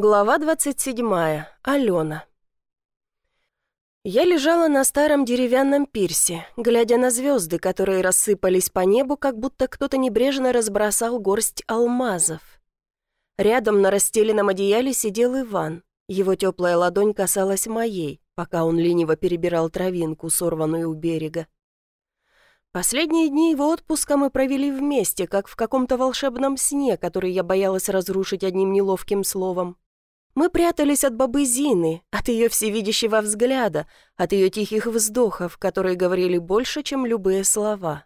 Глава 27. Алена. Я лежала на старом деревянном пирсе, глядя на звезды, которые рассыпались по небу, как будто кто-то небрежно разбросал горсть алмазов. Рядом на расстеленном одеяле сидел Иван. Его теплая ладонь касалась моей, пока он лениво перебирал травинку, сорванную у берега. Последние дни его отпуска мы провели вместе, как в каком-то волшебном сне, который я боялась разрушить одним неловким словом. Мы прятались от бабы Зины, от ее всевидящего взгляда, от ее тихих вздохов, которые говорили больше, чем любые слова.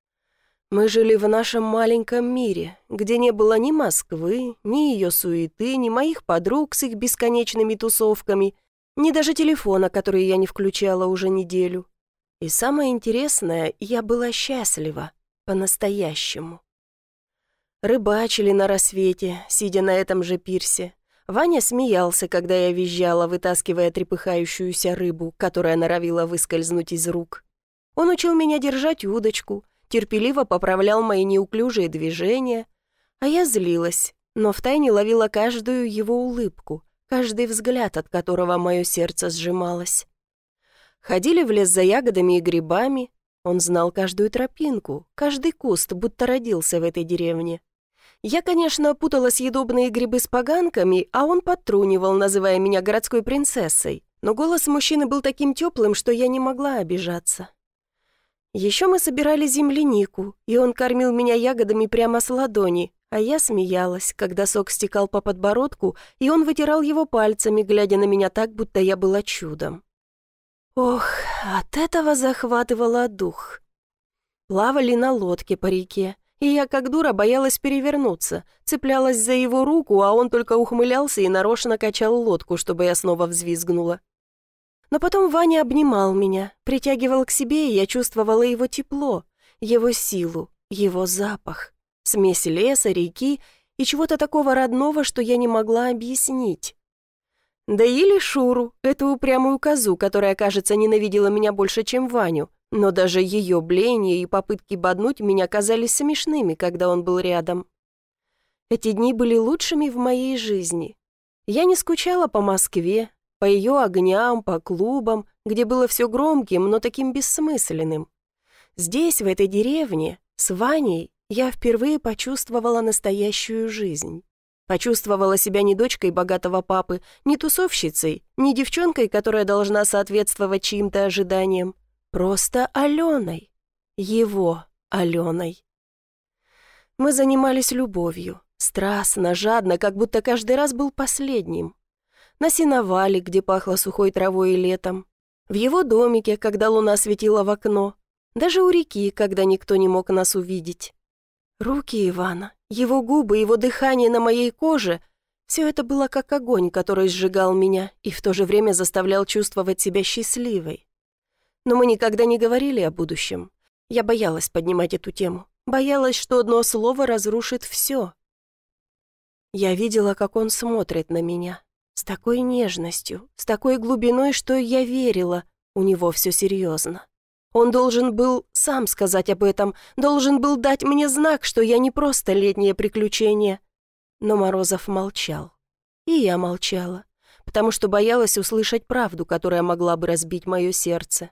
Мы жили в нашем маленьком мире, где не было ни Москвы, ни ее суеты, ни моих подруг с их бесконечными тусовками, ни даже телефона, который я не включала уже неделю. И самое интересное, я была счастлива, по-настоящему. Рыбачили на рассвете, сидя на этом же пирсе. Ваня смеялся, когда я визжала, вытаскивая трепыхающуюся рыбу, которая норовила выскользнуть из рук. Он учил меня держать удочку, терпеливо поправлял мои неуклюжие движения, а я злилась, но втайне ловила каждую его улыбку, каждый взгляд, от которого мое сердце сжималось. Ходили в лес за ягодами и грибами, он знал каждую тропинку, каждый куст, будто родился в этой деревне. Я, конечно, путала съедобные грибы с поганками, а он подтрунивал, называя меня городской принцессой, но голос мужчины был таким теплым, что я не могла обижаться. Еще мы собирали землянику, и он кормил меня ягодами прямо с ладони, а я смеялась, когда сок стекал по подбородку, и он вытирал его пальцами, глядя на меня так, будто я была чудом. Ох, от этого захватывало дух. Плавали на лодке по реке, и я, как дура, боялась перевернуться, цеплялась за его руку, а он только ухмылялся и нарочно качал лодку, чтобы я снова взвизгнула. Но потом Ваня обнимал меня, притягивал к себе, и я чувствовала его тепло, его силу, его запах, смесь леса, реки и чего-то такого родного, что я не могла объяснить. Да или Шуру, эту упрямую козу, которая, кажется, ненавидела меня больше, чем Ваню, но даже ее блеяние и попытки боднуть меня казались смешными, когда он был рядом. Эти дни были лучшими в моей жизни. Я не скучала по Москве, по ее огням, по клубам, где было все громким, но таким бессмысленным. Здесь, в этой деревне, с Ваней, я впервые почувствовала настоящую жизнь. Почувствовала себя не дочкой богатого папы, не тусовщицей, не девчонкой, которая должна соответствовать чьим-то ожиданиям. Просто Аленой. Его Аленой. Мы занимались любовью. Страстно, жадно, как будто каждый раз был последним. На сеновале, где пахло сухой травой и летом. В его домике, когда луна светила в окно. Даже у реки, когда никто не мог нас увидеть. Руки Ивана, его губы, его дыхание на моей коже — все это было как огонь, который сжигал меня и в то же время заставлял чувствовать себя счастливой. Но мы никогда не говорили о будущем. Я боялась поднимать эту тему, боялась, что одно слово разрушит все. Я видела, как он смотрит на меня, с такой нежностью, с такой глубиной, что я верила, у него все серьезно. Он должен был сам сказать об этом, должен был дать мне знак, что я не просто летнее приключение. Но Морозов молчал. И я молчала, потому что боялась услышать правду, которая могла бы разбить мое сердце.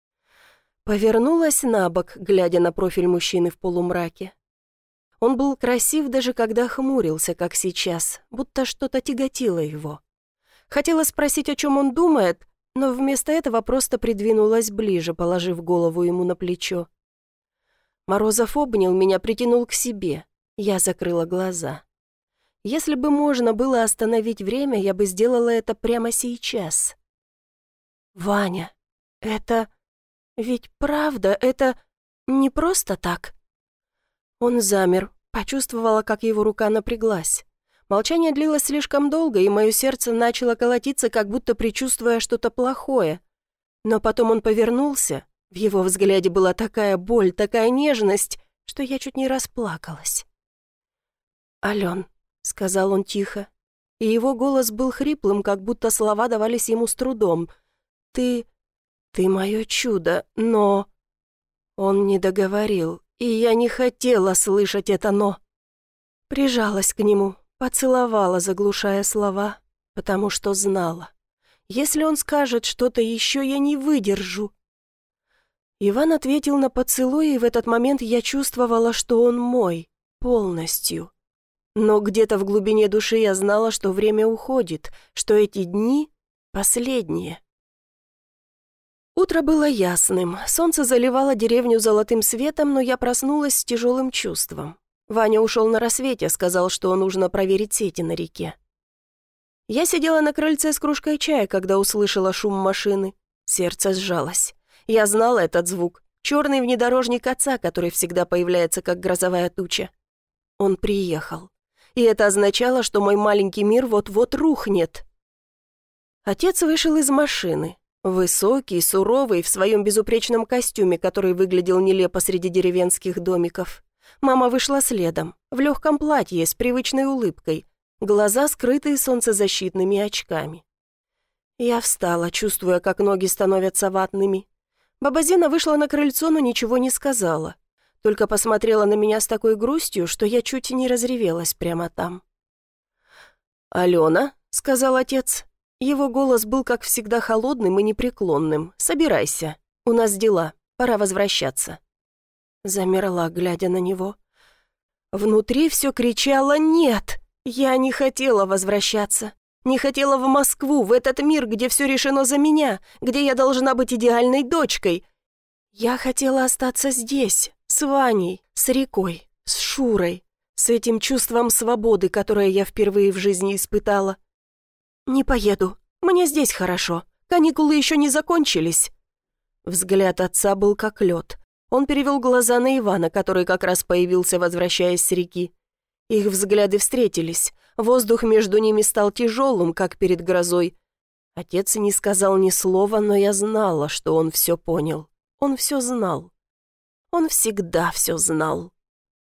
Повернулась на бок, глядя на профиль мужчины в полумраке. Он был красив даже когда хмурился, как сейчас, будто что-то тяготило его. Хотела спросить, о чем он думает, но вместо этого просто придвинулась ближе, положив голову ему на плечо. Морозов обнял меня, притянул к себе. Я закрыла глаза. Если бы можно было остановить время, я бы сделала это прямо сейчас. «Ваня, это... ведь правда, это не просто так?» Он замер, почувствовала, как его рука напряглась. Молчание длилось слишком долго, и мое сердце начало колотиться, как будто предчувствуя что-то плохое. Но потом он повернулся, в его взгляде была такая боль, такая нежность, что я чуть не расплакалась. «Ален», — сказал он тихо, и его голос был хриплым, как будто слова давались ему с трудом. Ты мое чудо, но...» Он не договорил, и я не хотела слышать это «но». Прижалась к нему, поцеловала, заглушая слова, потому что знала. Если он скажет что-то еще, я не выдержу. Иван ответил на поцелуй, и в этот момент я чувствовала, что он мой, полностью. Но где-то в глубине души я знала, что время уходит, что эти дни последние. Утро было ясным, солнце заливало деревню золотым светом, но я проснулась с тяжелым чувством. Ваня ушел на рассвете, сказал, что нужно проверить сети на реке. Я сидела на крыльце с кружкой чая, когда услышала шум машины. Сердце сжалось. Я знала этот звук. Черный внедорожник отца, который всегда появляется, как грозовая туча. Он приехал. И это означало, что мой маленький мир вот-вот рухнет. Отец вышел из машины. Высокий, суровый, в своем безупречном костюме, который выглядел нелепо среди деревенских домиков. Мама вышла следом, в легком платье, с привычной улыбкой, глаза скрытые солнцезащитными очками. Я встала, чувствуя, как ноги становятся ватными. Баба Зина вышла на крыльцо, но ничего не сказала. Только посмотрела на меня с такой грустью, что я чуть не разревелась прямо там. «Алена», — сказал отец. Его голос был, как всегда, холодным и непреклонным. «Собирайся. У нас дела. Пора возвращаться». Замерла, глядя на него. Внутри все кричало «нет». Я не хотела возвращаться. Не хотела в Москву, в этот мир, где все решено за меня, где я должна быть идеальной дочкой. Я хотела остаться здесь, с Ваней, с рекой, с Шурой, с этим чувством свободы, которое я впервые в жизни испытала. «Не поеду. Мне здесь хорошо. Каникулы еще не закончились». Взгляд отца был как лед. Он перевел глаза на Ивана, который как раз появился, возвращаясь с реки. Их взгляды встретились. Воздух между ними стал тяжелым, как перед грозой. Отец не сказал ни слова, но я знала, что он все понял. Он все знал. Он всегда все знал.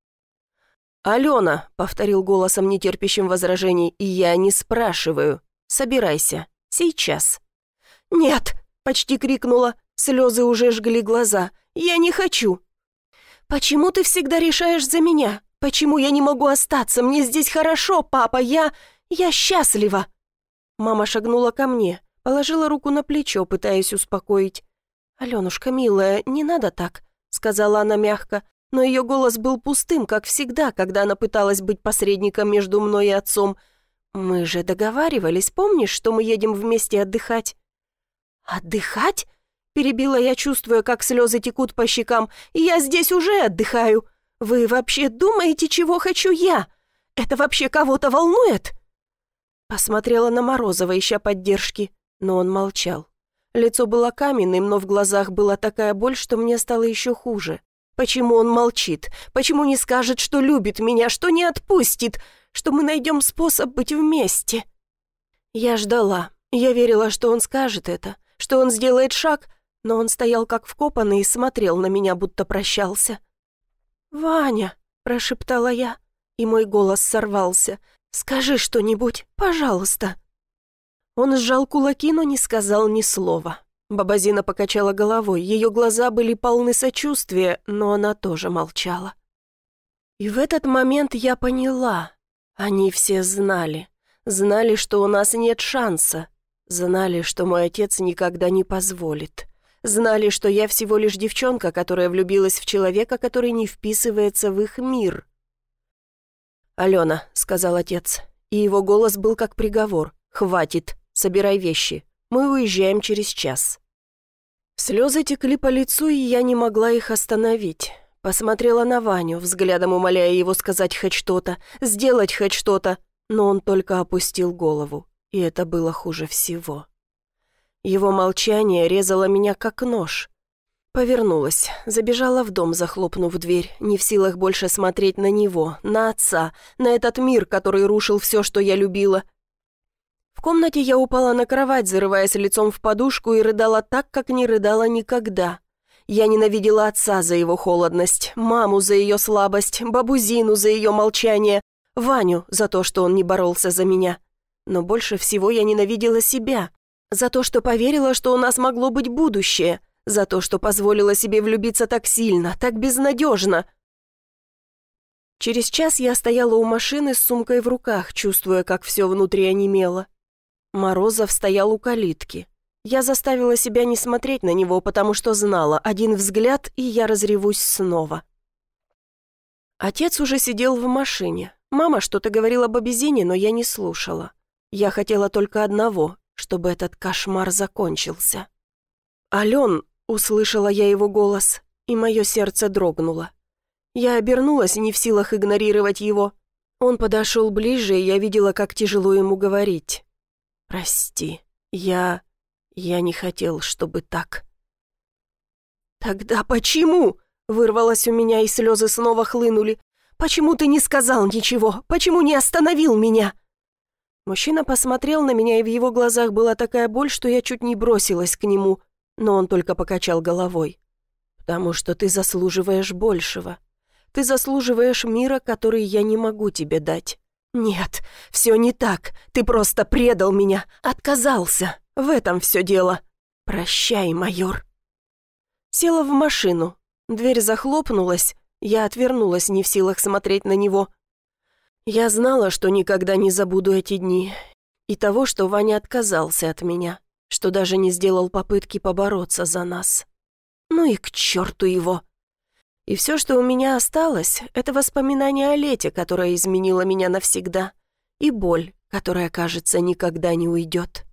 «Алена», — повторил голосом, нетерпящим возражений, — «и я не спрашиваю. Собирайся. Сейчас». «Нет!» — почти крикнула. Слезы уже жгли глаза. «Я не хочу!» «Почему ты всегда решаешь за меня? Почему я не могу остаться? Мне здесь хорошо, папа, я счастлива!» Мама шагнула ко мне, положила руку на плечо, пытаясь успокоить. «Аленушка, милая, не надо так», — сказала она мягко, но ее голос был пустым, как всегда, когда она пыталась быть посредником между мной и отцом. «Мы же договаривались, помнишь, что мы едем вместе отдыхать?» «Отдыхать?» — перебила я, чувствуя, как слезы текут по щекам. «Я здесь уже отдыхаю. Вы вообще думаете, чего хочу я? Это вообще кого-то волнует?» Посмотрела на Морозова, ища поддержки, но он молчал. Лицо было каменным, но в глазах была такая боль, что мне стало еще хуже. Почему он молчит? Почему не скажет, что любит меня, что не отпустит, что мы найдем способ быть вместе? Я ждала. Я верила, что он скажет это, что он сделает шаг, но он стоял как вкопанный и смотрел на меня, будто прощался. «Ваня», — прошептала я, и мой голос сорвался. «Скажи что-нибудь, пожалуйста». Он сжал кулаки, но не сказал ни слова. Баба Зина покачала головой, ее глаза были полны сочувствия, но она тоже молчала. И в этот момент я поняла. Они все знали. Знали, что у нас нет шанса. Знали, что мой отец никогда не позволит. Знали, что я всего лишь девчонка, которая влюбилась в человека, который не вписывается в их мир. «Алена», — сказал отец, и его голос был как приговор. «Хватит, собирай вещи. Мы уезжаем через час». Слезы текли по лицу, и я не могла их остановить. Посмотрела на Ваню, взглядом умоляя его сказать хоть что-то, сделать хоть что-то, но он только опустил голову, и это было хуже всего. Его молчание резало меня как нож. Повернулась, забежала в дом, захлопнув дверь, не в силах больше смотреть на него, на отца, на этот мир, который рушил все, что я любила. В комнате я упала на кровать, зарываясь лицом в подушку, и рыдала так, как не рыдала никогда. Я ненавидела отца за его холодность, маму за ее слабость, бабу Зину за ее молчание, Ваню за то, что он не боролся за меня. Но больше всего я ненавидела себя. За то, что поверила, что у нас могло быть будущее. За то, что позволила себе влюбиться так сильно, так безнадежно. Через час я стояла у машины с сумкой в руках, чувствуя, как все внутри онемело. Морозов стоял у калитки. Я заставила себя не смотреть на него, потому что знала, один взгляд, и я разревусь снова. Отец уже сидел в машине. Мама что-то говорила об обезьяне, но я не слушала. Я хотела только одного, чтобы этот кошмар закончился. «Ален!» — услышала я его голос, и мое сердце дрогнуло. Я обернулась, не в силах игнорировать его. Он подошел ближе, и я видела, как тяжело ему говорить. «Прости, я не хотел, чтобы так». «Тогда почему?» — вырвалось у меня, и слезы снова хлынули. «Почему ты не сказал ничего? Почему не остановил меня?» Мужчина посмотрел на меня, и в его глазах была такая боль, что я чуть не бросилась к нему, но он только покачал головой. «Потому что ты заслуживаешь большего. Ты заслуживаешь мира, который я не могу тебе дать». «Нет, все не так. Ты просто предал меня, отказался. В этом все дело. Прощай, майор». Села в машину. Дверь захлопнулась. Я отвернулась, не в силах смотреть на него. Я знала, что никогда не забуду эти дни. И того, что Ваня отказался от меня, что даже не сделал попытки побороться за нас. Ну и к черту его. И все, что у меня осталось, это воспоминание о Лете, которая изменила меня навсегда, и боль, которая, кажется, никогда не уйдет.